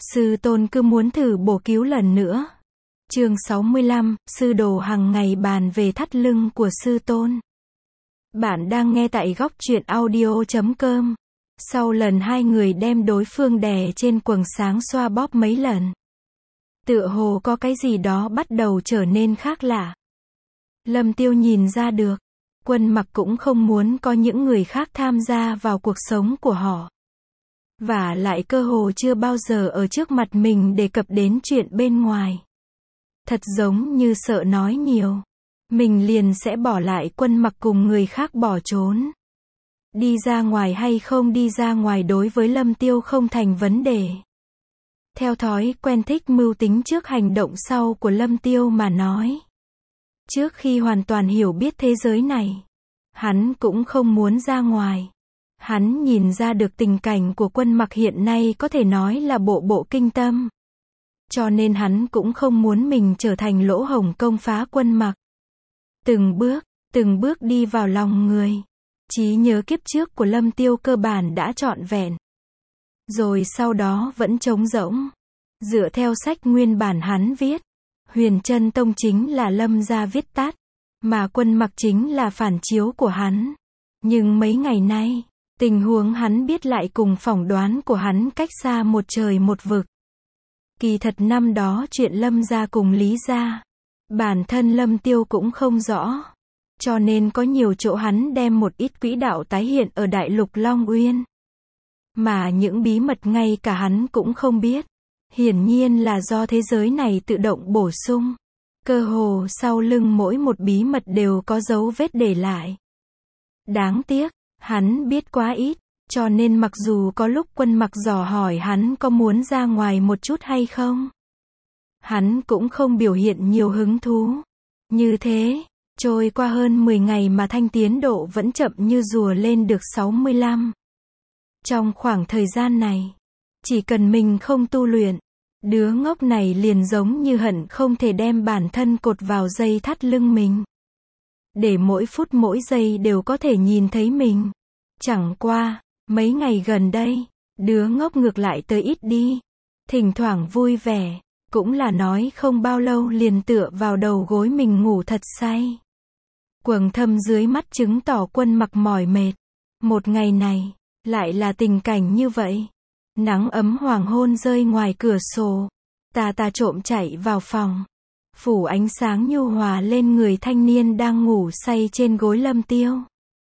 Sư tôn cứ muốn thử bổ cứu lần nữa. Chương 65, sư đồ hàng ngày bàn về thắt lưng của sư tôn. Bạn đang nghe tại góc truyện audio.com. Sau lần hai người đem đối phương đè trên quầng sáng xoa bóp mấy lần, tựa hồ có cái gì đó bắt đầu trở nên khác lạ. Lâm Tiêu nhìn ra được, Quân Mặc cũng không muốn có những người khác tham gia vào cuộc sống của họ. Và lại cơ hồ chưa bao giờ ở trước mặt mình đề cập đến chuyện bên ngoài. Thật giống như sợ nói nhiều, mình liền sẽ bỏ lại Quân Mặc cùng người khác bỏ trốn. Đi ra ngoài hay không đi ra ngoài đối với Lâm Tiêu không thành vấn đề. Theo thói quen thích mưu tính trước hành động sau của Lâm Tiêu mà nói. Trước khi hoàn toàn hiểu biết thế giới này, hắn cũng không muốn ra ngoài. Hắn nhìn ra được tình cảnh của Quân Mặc hiện nay có thể nói là bộ bộ kinh tâm. Cho nên hắn cũng không muốn mình trở thành lỗ hổng công phá Quân Mặc. Từng bước đi vào lòng người. Trí nhớ kiếp trước của Lâm Tiêu cơ bản đã trọn vẹn. Rồi sau đó vẫn trống rỗng. Dựa theo sách nguyên bản hắn viết, Huyền Chân Tông chính là Lâm gia viết tắt, mà Quân Mặc chính là phản chiếu của hắn. Nhưng mấy ngày nay, tình huống hắn biết lại cùng phỏng đoán của hắn cách xa một trời một vực. Kỳ thật năm đó chuyện Lâm gia cùng Lý gia, bản thân Lâm Tiêu cũng không rõ. Cho nên có nhiều chỗ hắn đem một ít quỹ đạo tái hiện ở Đại Lục Long Uyên. Mà những bí mật ngay cả hắn cũng không biết. Hiển nhiên là do thế giới này tự động bổ sung. Cơ hồ sau lưng mỗi một bí mật đều có dấu vết để lại. Đáng tiếc, hắn biết quá ít, cho nên mặc dù có lúc Quân Mặc dò hỏi hắn có muốn ra ngoài một chút hay không, hắn cũng không biểu hiện nhiều hứng thú. Như thế, trôi qua hơn 10 ngày mà thanh tiến độ vẫn chậm như rùa lên được 65. Trong khoảng thời gian này, chỉ cần mình không tu luyện, đứa ngốc này liền giống như hận không thể đem bản thân cột vào dây thắt lưng mình. Để mỗi phút mỗi giây đều có thể nhìn thấy mình. Chẳng qua, mấy ngày gần đây, đứa ngốc ngược lại tới ít đi. Thỉnh thoảng vui vẻ, cũng là nói không bao lâu liền tựa vào đầu gối mình ngủ thật say. Quầng thâm dưới mắt chứng tỏ Quân Mặc mỏi mệt. Một ngày này, lại là tình cảnh như vậy. Nắng ấm hoàng hôn rơi ngoài cửa sổ. Tà tà trộm chạy vào phòng. Phủ ánh sáng nhu hòa lên người thanh niên đang ngủ say trên gối Lâm Tiêu.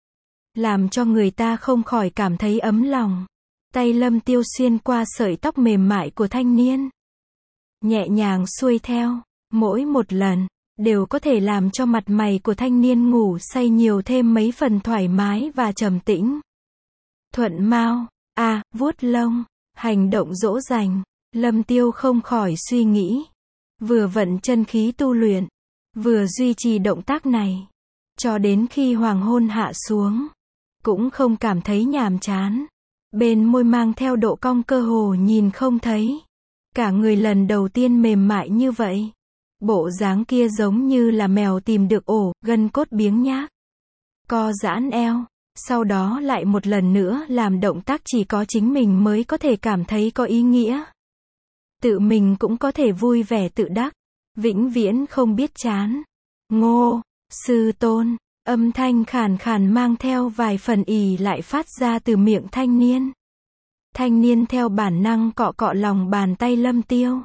Làm cho người ta không khỏi cảm thấy ấm lòng. Tay Lâm Tiêu xuyên qua sợi tóc mềm mại của thanh niên. Nhẹ nhàng xuôi theo, mỗi một lần, đều có thể làm cho mặt mày của thanh niên ngủ say nhiều thêm mấy phần thoải mái và trầm tĩnh. Thuận mau, vuốt lông, hành động dỗ dành, Lâm Tiêu không khỏi suy nghĩ. Vừa vận chân khí tu luyện, vừa duy trì động tác này, cho đến khi hoàng hôn hạ xuống, cũng không cảm thấy nhàm chán. Bên môi mang theo độ cong cơ hồ nhìn không thấy. Cả người lần đầu tiên mềm mại như vậy. Bộ dáng kia giống như là mèo tìm được ổ, gân cốt biếng nhác. Co giãn eo, sau đó lại một lần nữa làm động tác chỉ có chính mình mới có thể cảm thấy có ý nghĩa. Tự mình cũng có thể vui vẻ tự đắc, vĩnh viễn không biết chán. Ngô, sư tôn, âm thanh khàn khàn mang theo vài phần ỉ lại phát ra từ miệng thanh niên. Thanh niên theo bản năng cọ cọ lòng bàn tay Lâm Tiêu.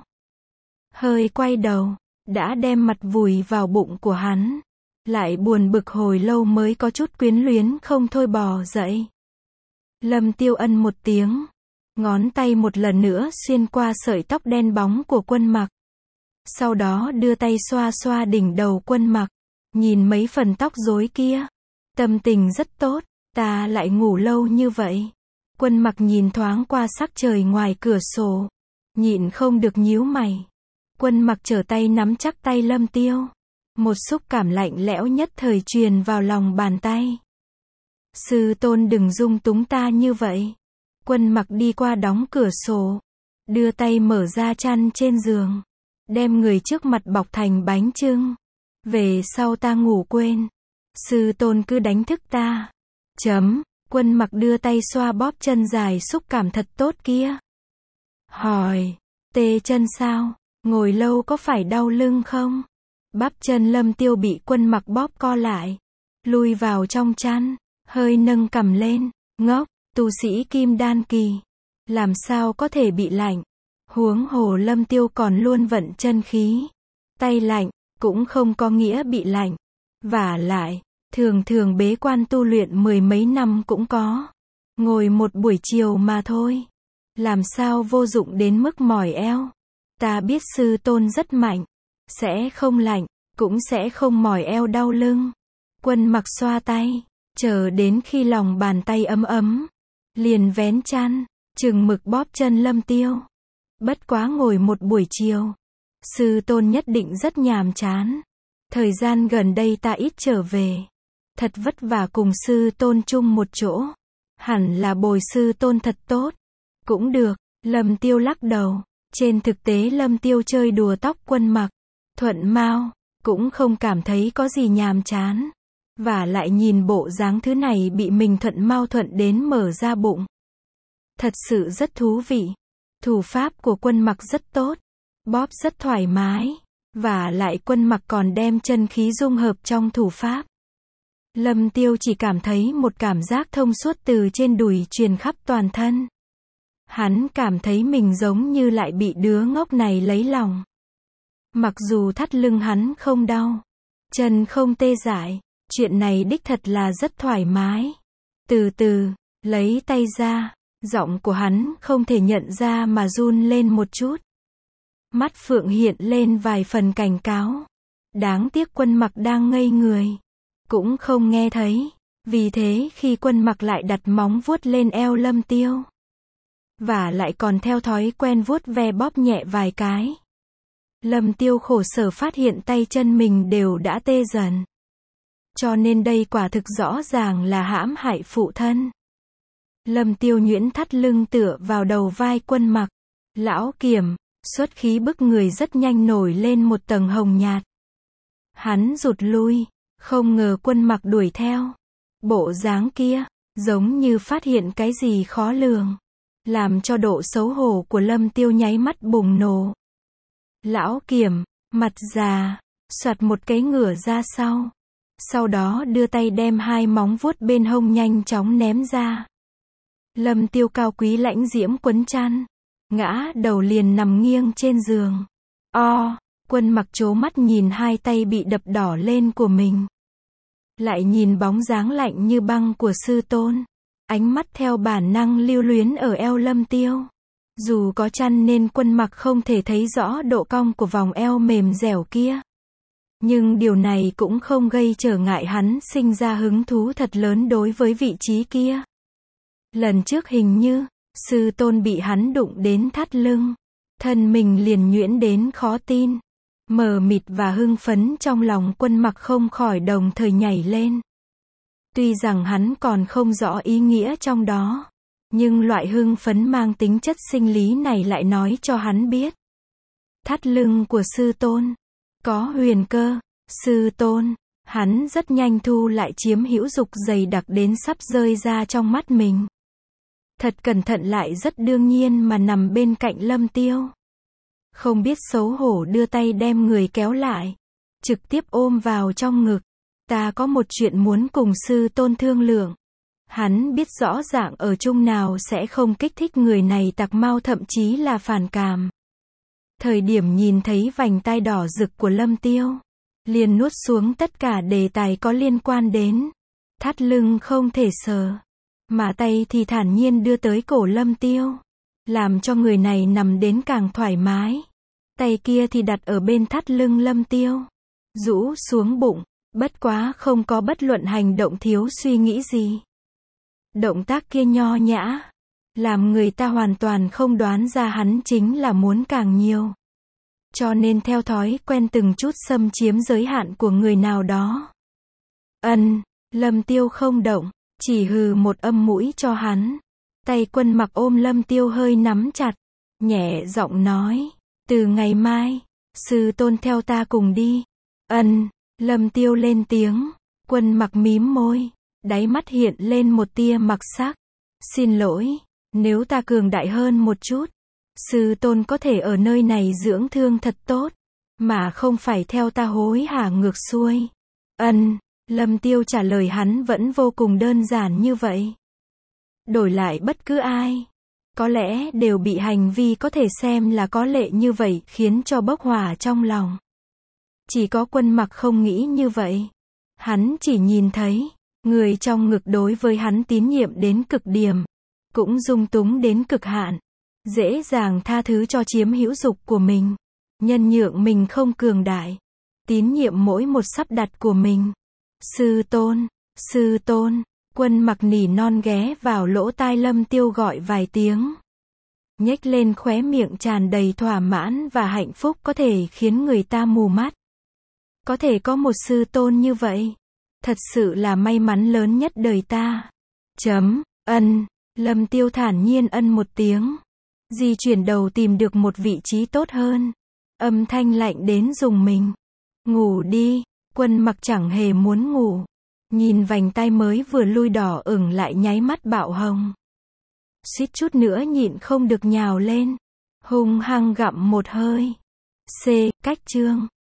Hơi quay đầu, đã đem mặt vùi vào bụng của hắn. Lại buồn bực hồi lâu mới có chút quyến luyến không thôi bò dậy. Lâm Tiêu ân một tiếng. Ngón tay một lần nữa xuyên qua sợi tóc đen bóng của Quân Mặc. Sau đó đưa tay xoa xoa đỉnh đầu Quân Mặc. Nhìn mấy phần tóc rối kia. Tâm tình rất tốt, ta lại ngủ lâu như vậy. Quân Mặc nhìn thoáng qua sắc trời ngoài cửa sổ. Nhịn không được nhíu mày. Quân Mặc trở tay nắm chắc tay Lâm Tiêu. Một xúc cảm lạnh lẽo nhất thời truyền vào lòng bàn tay. Sư tôn đừng dung túng ta như vậy. Quân Mặc đi qua đóng cửa sổ. Đưa tay mở ra chăn trên giường. Đem người trước mặt bọc thành bánh chưng. Về sau ta ngủ quên. Sư tôn cứ đánh thức ta. Quân Mặc đưa tay xoa bóp chân dài xúc cảm thật tốt kia. Hỏi. Tê chân sao? Ngồi lâu có phải đau lưng không? Bắp chân Lâm Tiêu bị Quân Mặc bóp co lại, lui vào trong chăn, hơi nâng cằm lên, ngốc, tu sĩ kim đan kỳ, làm sao có thể bị lạnh? Huống hồ Lâm Tiêu còn luôn vận chân khí, tay lạnh, cũng không có nghĩa bị lạnh. Vả lại, thường thường bế quan tu luyện mười mấy năm cũng có. Ngồi một buổi chiều mà thôi. Làm sao vô dụng đến mức mỏi eo. Ta biết sư tôn rất mạnh. Sẽ không lạnh, cũng sẽ không mỏi eo đau lưng. Quân Mặc xoa tay, chờ đến khi lòng bàn tay ấm ấm, liền vén chăn, chừng mực bóp chân Lâm Tiêu. Bất quá ngồi một buổi chiều, sư tôn nhất định rất nhàm chán. Thời gian gần đây ta ít trở về, thật vất vả cùng sư tôn chung một chỗ, hẳn là bồi sư tôn thật tốt. Cũng được, Lâm Tiêu lắc đầu. Trên thực tế Lâm Tiêu chơi đùa tóc Quân Mặc, thuận mau, cũng không cảm thấy có gì nhàm chán. Và lại nhìn bộ dáng thứ này bị mình thuận mau thuận đến mở ra bụng. Thật sự rất thú vị. Thủ pháp của Quân Mặc rất tốt, bóp rất thoải mái. Và lại Quân Mặc còn đem chân khí dung hợp trong thủ pháp. Lâm Tiêu chỉ cảm thấy một cảm giác thông suốt từ trên đùi truyền khắp toàn thân. Hắn cảm thấy mình giống như lại bị đứa ngốc này lấy lòng. Mặc dù thắt lưng hắn không đau, chân không tê dại, chuyện này đích thật là rất thoải mái. Từ từ, lấy tay ra, giọng của hắn không thể nhận ra mà run lên một chút. Mắt phượng hiện lên vài phần cảnh cáo. Đáng tiếc Quân Mặc đang ngây người, cũng không nghe thấy. Vì thế khi Quân Mặc lại đặt móng vuốt lên eo Lâm Tiêu, và lại còn theo thói quen vuốt ve bóp nhẹ vài cái, Lâm Tiêu khổ sở phát hiện tay chân mình đều đã tê dần. Cho nên đây quả thực rõ ràng là hãm hại phụ thân. Lâm Tiêu nhuyễn thắt lưng tựa vào đầu vai Quân Mặc. Lão Kiểm, xuất khí bức người rất nhanh nổi lên một tầng hồng nhạt. Hắn rụt lui, không ngờ Quân Mặc đuổi theo. Bộ dáng kia, giống như phát hiện cái gì khó lường, làm cho độ xấu hổ của Lâm Tiêu nháy mắt bùng nổ. Lão Kiểm, mặt già, soạt một cái ngửa ra sau. Sau đó đưa tay đem hai móng vuốt bên hông nhanh chóng ném ra. Lâm Tiêu cao quý lãnh diễm quấn chăn, ngã đầu liền nằm nghiêng trên giường. Quân Mặc trố mắt nhìn hai tay bị đập đỏ lên của mình. Lại nhìn bóng dáng lạnh như băng của sư tôn. Ánh mắt theo bản năng lưu luyến ở eo Lâm Tiêu. Dù có chăn nên Quân Mặc không thể thấy rõ độ cong của vòng eo mềm dẻo kia. Nhưng điều này cũng không gây trở ngại hắn sinh ra hứng thú thật lớn đối với vị trí kia. Lần trước hình như, sư tôn bị hắn đụng đến thắt lưng. Thân mình liền nhuyễn đến khó tin. Mờ mịt và hưng phấn trong lòng Quân Mặc không khỏi đồng thời nhảy lên. Tuy rằng hắn còn không rõ ý nghĩa trong đó, nhưng loại hưng phấn mang tính chất sinh lý này lại nói cho hắn biết. Thắt lưng của sư tôn có huyền cơ. Sư tôn, hắn rất nhanh thu lại chiếm hữu dục dày đặc đến sắp rơi ra trong mắt mình. Thật cẩn thận lại rất đương nhiên mà nằm bên cạnh Lâm Tiêu. Không biết xấu hổ đưa tay đem người kéo lại, trực tiếp ôm vào trong ngực. Ta có một chuyện muốn cùng sư tôn thương lượng. Hắn biết rõ ràng ở chung nào sẽ không kích thích người này tạc mau thậm chí là phản cảm. Thời điểm nhìn thấy vành tai đỏ rực của Lâm Tiêu, liền nuốt xuống tất cả đề tài có liên quan đến thắt lưng không thể sờ, mà tay thì thản nhiên đưa tới cổ Lâm Tiêu, làm cho người này nằm đến càng thoải mái. Tay kia thì đặt ở bên thắt lưng Lâm Tiêu, rũ xuống bụng, bất quá không có bất luận hành động thiếu suy nghĩ gì. Động tác kia nho nhã, làm người ta hoàn toàn không đoán ra hắn chính là muốn càng nhiều. Cho nên theo thói quen từng chút xâm chiếm giới hạn của người nào đó. Lâm Tiêu không động, chỉ hừ một âm mũi cho hắn. Tay Quân Mặc ôm Lâm Tiêu hơi nắm chặt, nhẹ giọng nói, từ ngày mai, sư tôn theo ta cùng đi. Lâm Tiêu lên tiếng. Quân Mặc mím môi, đáy mắt hiện lên một tia mặc sắc. Xin lỗi, nếu ta cường đại hơn một chút, Sư tôn có thể ở nơi này dưỡng thương thật tốt, mà không phải theo ta hối hả ngược xuôi. Ân, Lâm Tiêu trả lời hắn vẫn vô cùng đơn giản như vậy. Đổi lại bất cứ ai, có lẽ đều bị hành vi có thể xem là có lệ như vậy khiến cho bốc hỏa trong lòng. Chỉ có Quân Mặc không nghĩ như vậy. Hắn chỉ nhìn thấy, người trong ngực đối với hắn tín nhiệm đến cực điểm, cũng dung túng đến cực hạn, dễ dàng tha thứ cho chiếm hữu dục của mình, nhân nhượng mình không cường đại, tín nhiệm mỗi một sắp đặt của mình. Sư tôn, Quân Mặc nỉ non ghé vào lỗ tai Lâm Tiêu gọi vài tiếng. Nhếch lên khóe miệng tràn đầy thỏa mãn và hạnh phúc có thể khiến người ta mù mắt. Có thể có một sư tôn như vậy, thật sự là may mắn lớn nhất đời ta. Ân, Lâm Tiêu thản nhiên ân một tiếng. Di chuyển đầu tìm được một vị trí tốt hơn. Âm thanh lạnh đến rùng mình. Ngủ đi, Quân Mặc chẳng hề muốn ngủ. Nhìn vành tai mới vừa lui đỏ ửng lại nháy mắt bạo hồng. Suýt chút nữa nhịn không được nhào lên. Hung hăng gặm một hơi. Cách chương